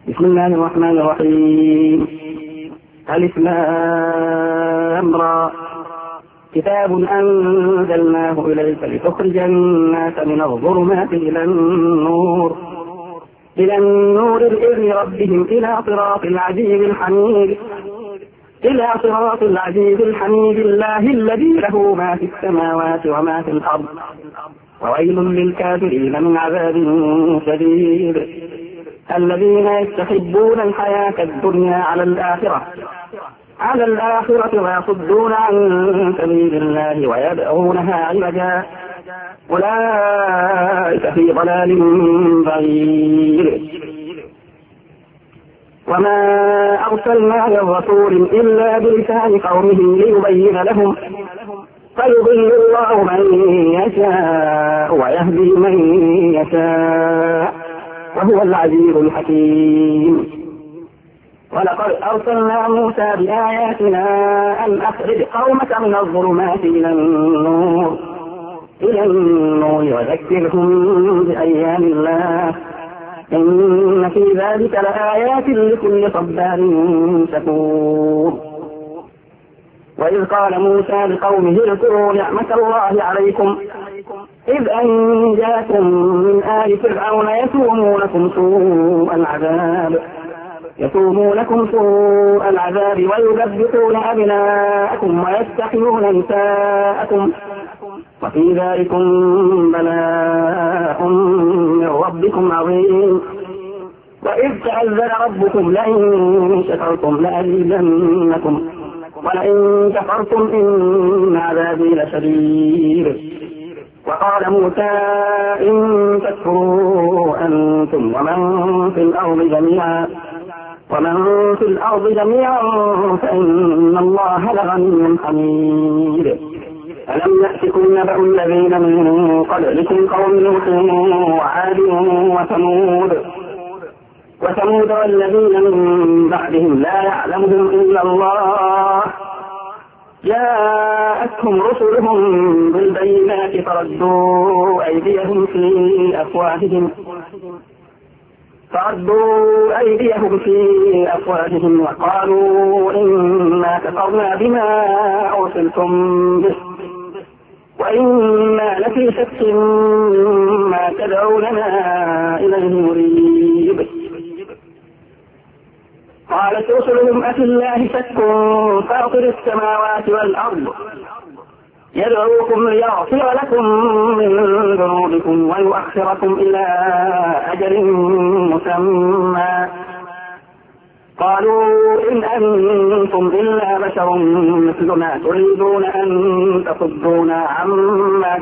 بسم الله الرحمن الرحيم. ألف لام را. كتاب أنزلناه إليك لتخرج الناس من الظلمات إلى النور بإذن ربهم إلى صراط العزيز الحميد الله الذي له ما في السماوات وما في الأرض وويل للكافرين من عذاب شديد. الذين يستحبون الحياة الدنيا على الآخرة ويصدون عن سبيل الله ويبغونها عوجا أولئك في ضلال بعيد. وما أرسلنا من رسول إلا بلسان قومه ليبين لهم فيضل الله من يشاء ويهدي من يشاء وهو العزيز الحكيم. ولقد أرسلنا موسى بآياتنا أن أخرج قومك من الظلمات إلى النور وذكرهم بأيام الله إن في ذلك لآيات لكل صبار شكور. وإذ قال موسى لقومه اذكروا نعمة الله عليكم إذ أنجاكم من آل فرعون يسومونكم سوء العذاب ويذبحون أبناءكم ويستحيون نساءكم وفي ذلكم بلاء من ربكم عظيم. وإذ تأذن ربكم لئن شكرتم لأزيدنكم ولئن كفرتم إن عذابي لشديد. وقال موسى إن تكفروا أنتم ومن في الأرض جميعا فإن الله لغني حميد. ألم يأتكم نبأ الذين من قبلكم قوم نوح وعاد وثمود والذين من بعدهم لا يعلمهم إلا الله جاءتهم رسلهم بالبينات فردوا أيديهم في أفواههم وقالوا إنا كفرنا بما أرسلتم به وإنا لفي شك مما تدعوننا إليه مريب. قالت رسلهم أفي الله شك فاطر السماوات والأرض يدعوكم ليغفر لكم من ذنوبكم ويؤخركم إلى أجل مسمى قالوا إن أنتم إلا بشر مثلنا تريدون أن تصدونا عما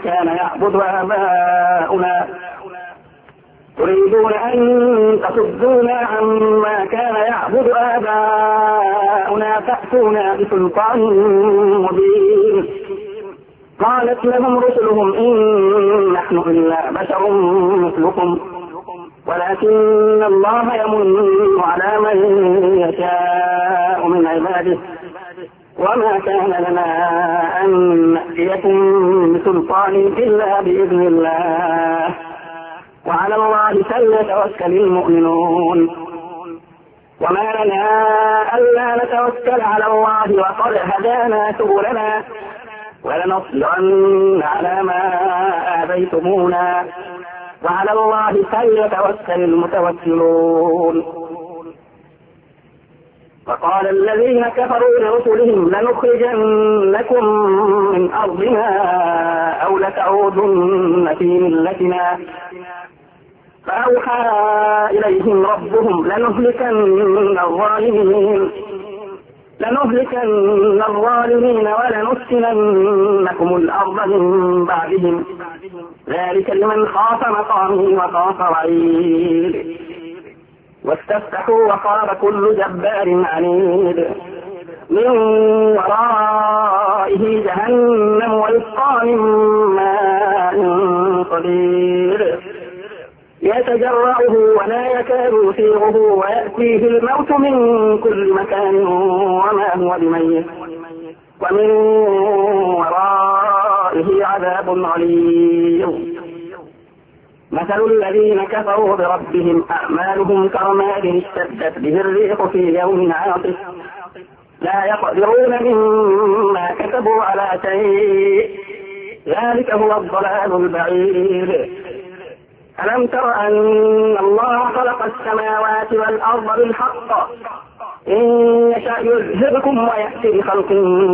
كان يعبد آباؤنا فأتونا بسلطان مبين. قالت لهم رسلهم إن نحن إلا بشر مثلكم ولكن الله يمن على من يشاء من عباده وما كان لنا أن نأتيكم بسلطان إلا بإذن الله وعلى الله فليتوكل المؤمنون. وما لنا ألا نتوكل على الله وقد هدانا سبلنا ولنصبرن على ما آذيتمونا وعلى الله فليتوكل المتوكلون. وقال الذين كفروا لرسلهم لنخرجنكم من أرضنا أو لتعودن في ملتنا فأوحى إليهم ربهم لنهلكن الظالمين ولنسكننكم الأرض من بعدهم ذلك لمن خاف مقامي وخاف وعيد. واستفتحوا وخاب كل جبار عنيد من ورائه جهنم ويسقى من ماء صديد يتجرعه ولا يكاد يسيغه ويأتيه الموت من كل مكان وما هو بميت ومن ورائه عذاب غليظ مثل الذين كفروا بربهم أعمالهم كرماد اشتدت به الريح في يوم عاصف لا يقدرون مما كسبوا على شيء ذلك هو الضلال البعيد. ألم تر أن الله خلق السماوات والأرض بالحق إن يشاء يذهبكم ويأتي بخلق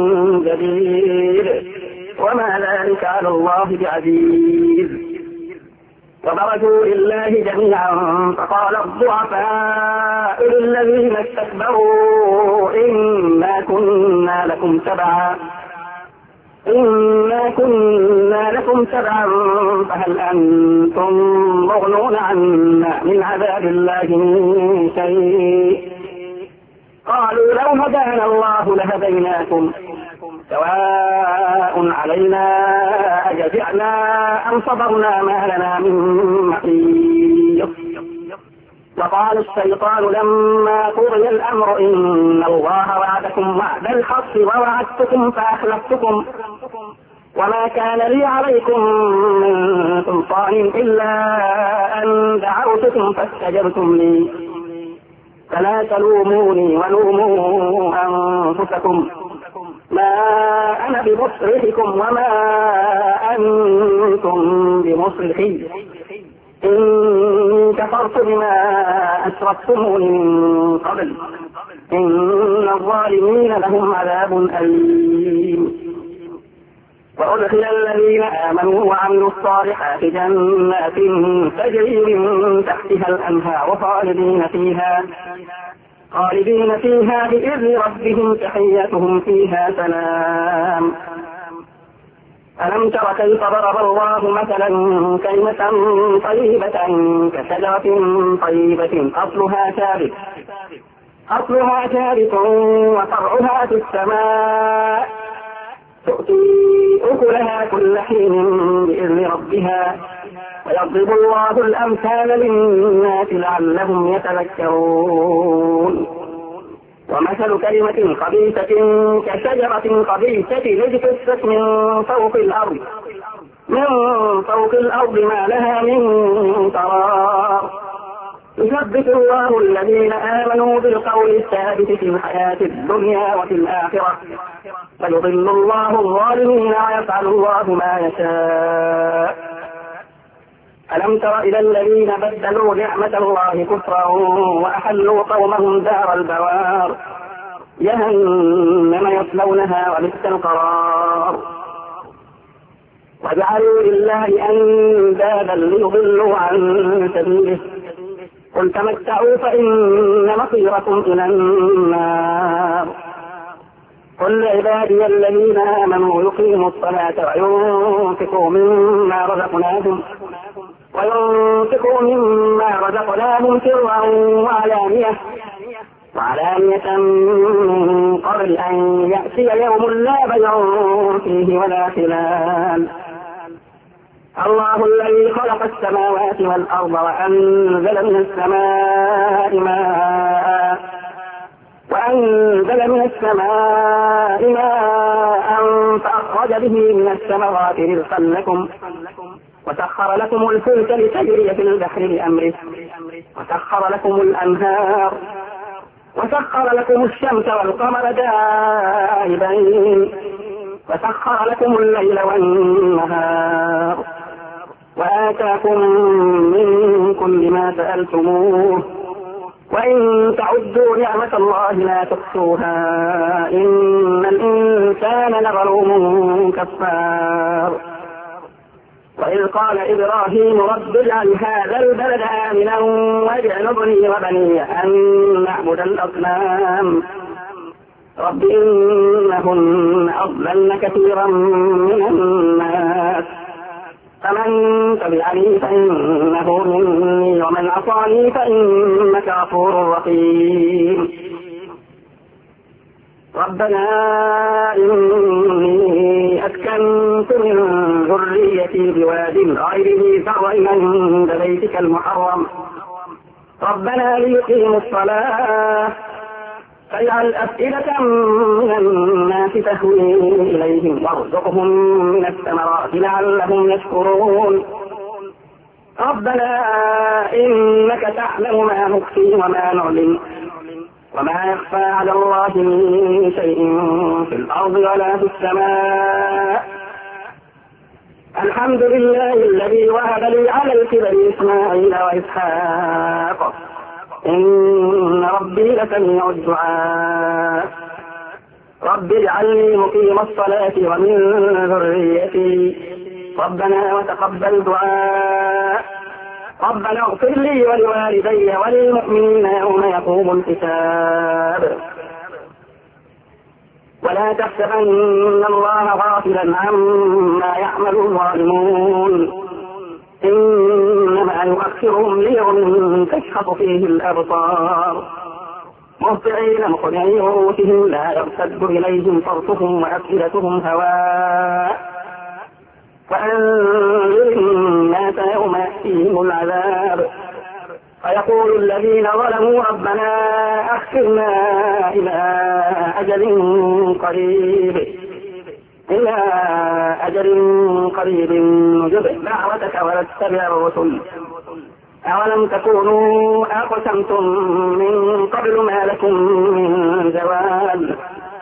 جديد وما ذلك على الله بعزيز. وبرزوا لله جميعا فقال الضعفاء للذين استكبروا إنا كنا لكم تبعا فهل أنتم مغنون عنا من عذاب الله من شيء قالوا لو هدانا الله لهديناكم سواء علينا أجزعنا أم صبرنا ما لنا من محيص. وقال الشيطان لما قضي الأمر إن الله وعدكم وعد الحق ووعدتكم فأخلفتكم وما كان لي عليكم من سلطان إلا أن دعوتكم فاستجبتم لي فلا تلوموني ولوموا أنفسكم ما أنا بمصرخكم وما أنتم بمصرخي إن كفرت بما أشركتموني من قبل إن الظالمين لهم عذاب أليم. وأدخل الذين آمنوا وعملوا الصالحات جنات تجري من تحتها الأنهار خالدين فيها بإذن ربهم تحيتهم فيها سلام. ألم تر كيف ضرب الله مثلا كلمة طيبة كشجرة طيبة أصلها ثابت وفرعها في السماء تؤتي أكلها كل حين بإذن ربها ويضرب الله الأمثال للناس لعلهم يتذكرون. ومثل كلمة خبيثة كشجرة خبيثة اجتثت من فوق الأرض ما لها من قرار يثبت الله الذين آمنوا بالقول الثابت في الحياة الدنيا وفي الآخرة ويضل الله الظالمين ويفعل الله ما يشاء. ألم تر إلى الذين بدلوا نعمة الله كفرا وأحلوا قومهم دار البوار جهنم يصلونها وبئس القرار وجعلوا لله أندادا ليضلوا عن سبيله قل تمتعوا فإن مصيركم إلى النار. قل عبادي الذين آمنوا يقيموا الصلاة وينفقوا مما رزقناهم سرا وعلانية من قبل أن يأتي يوم لا بيع فيه ولا خلال. الله الذي خلق السماوات والأرض وأنزل من السماء ماء فأخرج به من الثمرات رزقا لكم وسخر لكم الفلك لتجري في البحر بأمره وسخر لكم الأنهار وسخر لكم الشمس والقمر دائبين وسخر لكم الليل والنهار وآتاكم من كل ما سألتموه وإن تعدوا نعمة الله لا تحصوها إن الإنسان لظلوم كفار. وإذ قال إبراهيم رب اجعل هذا البلد آمنا واجنبني وبني أن نعبد الأصنام رب إنهن أضللن كثيرا من الناس فمن تبعني فإنه مني ومن عصاني فإنك غفور رحيم. ربنا إني أسكنت من ذريتي بواد غير ذي زرع عند بيتك المحرم ربنا ليقيموا الصلاة فاجعل أفئدة من الناس تهوي إليهم وارزقهم من الثمرات لعلهم يشكرون. ربنا إنك تعلم ما نخفي وما نعلن وما يخفى على الله من شيء في الأرض ولا في السماء. الحمد لله الذي وهب لي على الكبر إسماعيل وإسحاق إن ربي لسميع الدعاء. رب اجعلني مقيم الصلاة ومن ذريتي ربنا وتقبل دعاء. ربنا اغفر لي ولوالدي وللمؤمنين يوم يقوم الحساب. ولا تحسبن الله غافلا عما يعمل الظالمون إنما يؤخرهم ليوم تشخص فيه الأبصار مهطعين مقنعي رؤوسهم لا يرتد إليهم طرفهم وأفئدتهم هواء. وأنذر الناس يوم يأتيهم العذاب فيقول الذين ظلموا ربنا أخرنا إلى أجل قريب نجب دعوتك ونتبع الرسل أولم تكونوا أقسمتم من قبل ما لكم من زوال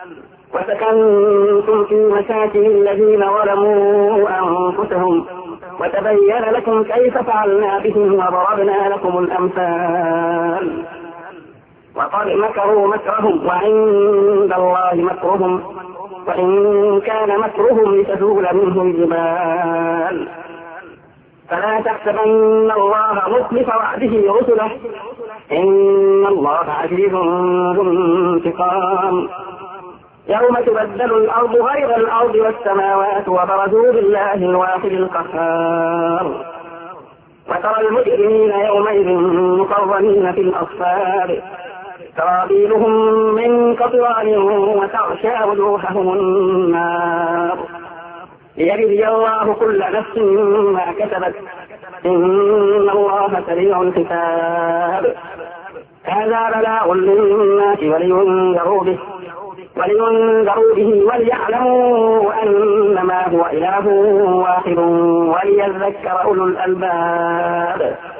وسكنتم في مساكن الذين ظلموا أنفسهم وتبين لكم كيف فعلنا بهم وضربنا لكم الأمثال. وقد مكروا مكرهم وعند الله مكرهم وإن كان مكرهم لتزول منه الجبال. فلا تحسبن الله مخلف وعده رسله إن الله عزيز ذو انتقام. يوم تبدل الأرض غير الأرض والسماوات وبرزوا لله الواحد القهار. وترى المجرمين يومئذ مقرنين في الأصفاد سرابيلهم من قطران وتغشى وجوههم النار ليجزي الله كل نفس ما كسبت إن الله سريع الحساب. هذا بلاغ للناس ولينذروا به وليعلموا أنما هو إله واحد وليذكر أولو الألباب.